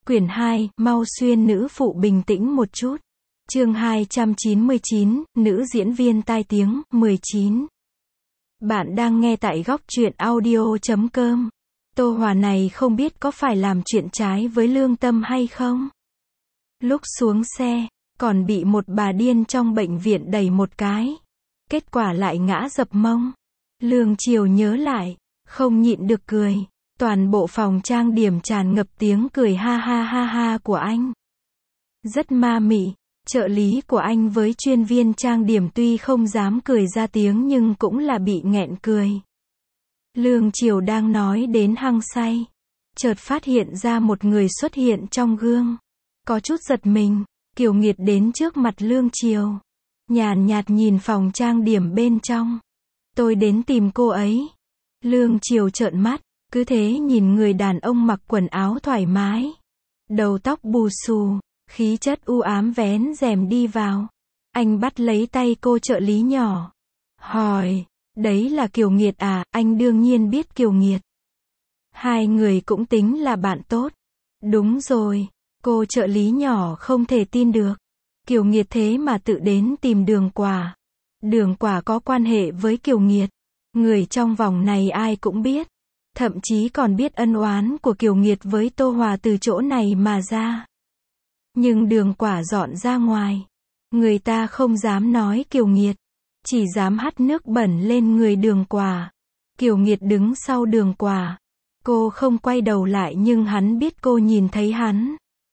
Quyển 2, mau xuyên nữ phụ bình tĩnh một chút. Chương 299, nữ diễn viên tai tiếng, 19. Bạn đang nghe tại góc truyện audio.com. Tô Hòa này không biết có phải làm chuyện trái với lương tâm hay không? Lúc xuống xe, còn bị một bà điên trong bệnh viện đẩy một cái. Kết quả lại ngã dập mông. Lương Triều nhớ lại, không nhịn được cười. Toàn bộ phòng trang điểm tràn ngập tiếng cười ha ha ha ha của anh. Rất ma mị, trợ lý của anh với chuyên viên trang điểm tuy không dám cười ra tiếng nhưng cũng là bị nghẹn cười. Lương Triều đang nói đến hăng say, chợt phát hiện ra một người xuất hiện trong gương. Có chút giật mình, Kiều Nghiệt đến trước mặt Lương Triều. Nhàn nhạt nhìn phòng trang điểm bên trong. Tôi đến tìm cô ấy. Lương Triều trợn mắt. Cứ thế nhìn người đàn ông mặc quần áo thoải mái, đầu tóc bù xù, khí chất u ám vén rèm đi vào. Anh bắt lấy tay cô trợ lý nhỏ, hỏi, đấy là Kiều Nghiệt à? Anh đương nhiên biết Kiều Nghiệt. Hai người cũng tính là bạn tốt. Đúng rồi, cô trợ lý nhỏ không thể tin được. Kiều Nghiệt thế mà tự đến tìm Đường Quả. Đường Quả có quan hệ với Kiều Nghiệt. Người trong vòng này ai cũng biết. Thậm chí còn biết ân oán của Kiều Nghiệt với Tô Hòa từ chỗ này mà ra. Nhưng Đường Quả dọn ra ngoài. Người ta không dám nói Kiều Nghiệt, chỉ dám hắt nước bẩn lên người Đường Quả. Kiều Nghiệt đứng sau Đường Quả. Cô không quay đầu lại nhưng hắn biết cô nhìn thấy hắn.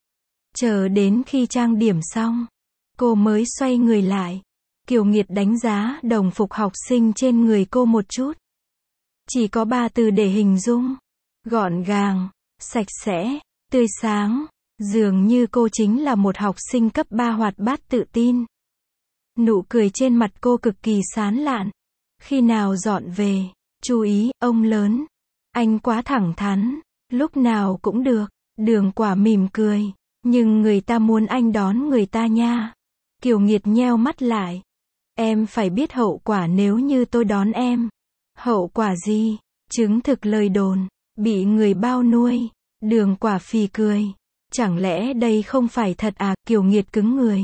Chờ đến khi trang điểm xong, cô mới xoay người lại. Kiều Nghiệt đánh giá đồng phục học sinh trên người cô một chút. Chỉ có 3 từ để hình dung. Gọn gàng, sạch sẽ, tươi sáng. Dường như cô chính là một học sinh cấp 3 hoạt bát tự tin. Nụ cười trên mặt cô cực kỳ sán lạn. Khi nào dọn về, chú ý, ông lớn. Anh quá thẳng thắn, lúc nào cũng được. Đường Quả mỉm cười. Nhưng người ta muốn anh đón người ta nha. Kiều Nghiệt nheo mắt lại. Em phải biết hậu quả nếu như tôi đón em. Hậu quả gì? Chứng thực lời đồn, bị người bao nuôi. Đường Quả phì cười. Chẳng lẽ đây không phải thật à? Kiều Nghiệt cứng người.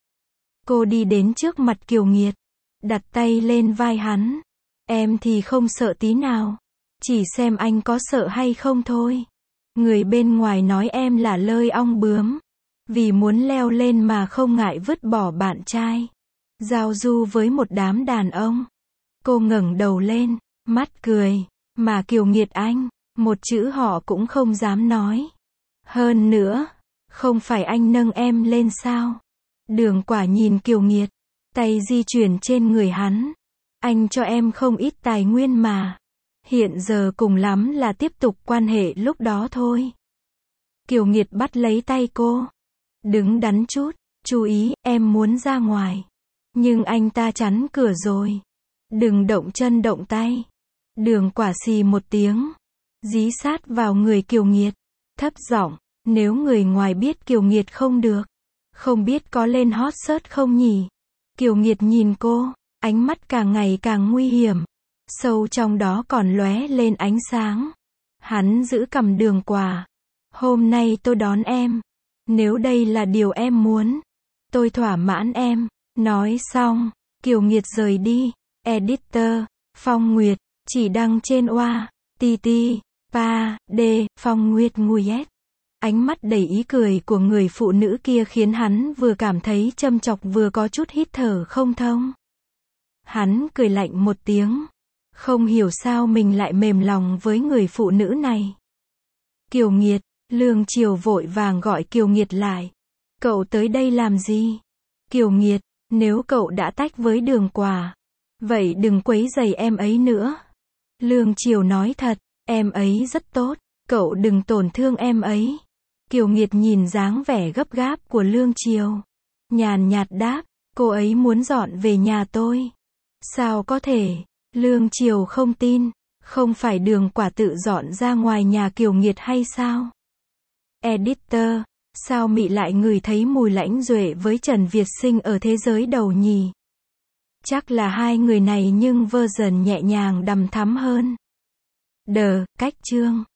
Cô đi đến trước mặt Kiều Nghiệt, đặt tay lên vai hắn. Em thì không sợ tí nào. Chỉ xem anh có sợ hay không thôi. Người bên ngoài nói em là lơi ong bướm. Vì muốn leo lên mà không ngại vứt bỏ bạn trai. Giao du với một đám đàn ông. Cô ngẩng đầu lên, mắt cười, mà Kiều Nghiệt anh, một chữ họ cũng không dám nói. Hơn nữa, không phải anh nâng em lên sao? Đường Quả nhìn Kiều Nghiệt, tay di chuyển trên người hắn. Anh cho em không ít tài nguyên mà. Hiện giờ cùng lắm là tiếp tục quan hệ lúc đó thôi. Kiều Nghiệt bắt lấy tay cô. Đứng đắn chút, chú ý, em muốn ra ngoài. Nhưng anh ta chắn cửa rồi. Đừng động chân động tay. Đường Quả xì một tiếng, dí sát vào người Kiều Nghiệt, thấp giọng, nếu người ngoài biết Kiều Nghiệt không được, không biết có lên hot search không nhỉ? Kiều Nghiệt nhìn cô, ánh mắt càng ngày càng nguy hiểm, sâu trong đó còn lóe lên ánh sáng. Hắn giữ cầm Đường Quả. Hôm nay tôi đón em. Nếu đây là điều em muốn, tôi thỏa mãn em. Nói xong, Kiều Nghiệt rời đi. Editor, Phong Nguyệt, chỉ đăng trên oa, TT, Pa, D, Phong Nguyệt Nguyệt. Ánh mắt đầy ý cười của người phụ nữ kia khiến hắn vừa cảm thấy châm chọc vừa có chút hít thở không thông. Hắn cười lạnh một tiếng. Không hiểu sao mình lại mềm lòng với người phụ nữ này. Kiều Nghiệt, Lương Triều vội vàng gọi Kiều Nghiệt lại. Cậu tới đây làm gì? Kiều Nghiệt, nếu cậu đã tách với Đường Quả, vậy đừng quấy rầy em ấy nữa. Lương Triều nói thật, em ấy rất tốt, cậu đừng tổn thương em ấy. Kiều Nghiệt nhìn dáng vẻ gấp gáp của Lương Triều, nhàn nhạt đáp, cô ấy muốn dọn về nhà tôi. Sao có thể? Lương Triều không tin, không phải Đường Quả tự dọn ra ngoài nhà Kiều Nghiệt hay sao? Editor, sao Mị lại ngửi thấy mùi lãnh duệ với Trần Việt Sinh ở thế giới đầu nhỉ? Chắc là hai người này nhưng version nhẹ nhàng đằm thắm hơn. Cách chương